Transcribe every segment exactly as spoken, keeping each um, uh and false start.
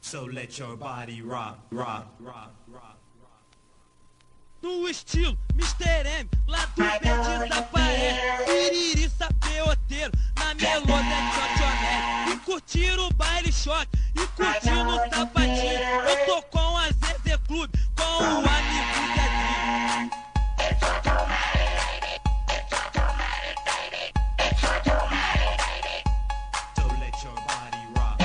So let your body rock, rock, rock, rock. No estilo mister M, lá do Pé desaparece. Piriri, sapeoteiro, na melodia tchotchonete. E curtir o baile choque, e curtindo o sapatinho. Eu tô com a Zezé Clube, com o amigo Zezinho. So let your body rock.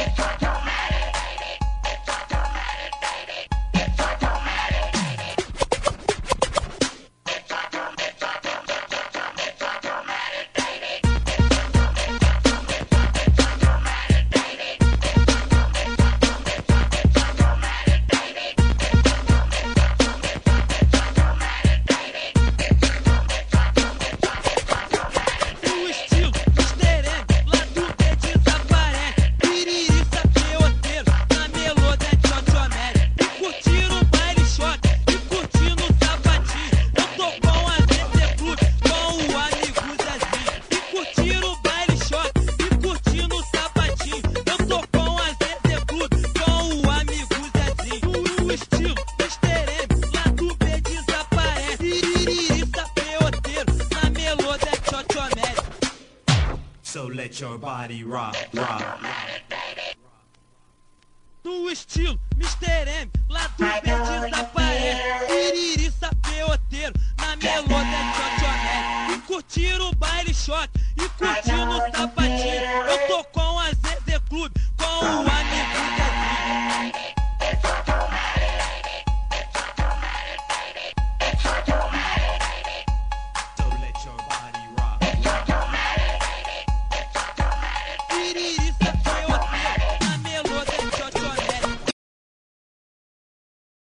So let your body rock, rock. No estilo mister M, lá do Pé desaparece. Piriri, sapeoteiro, na melodia tchotchonete. E curtir o baile choque, e curtindo o sapatinho. Eu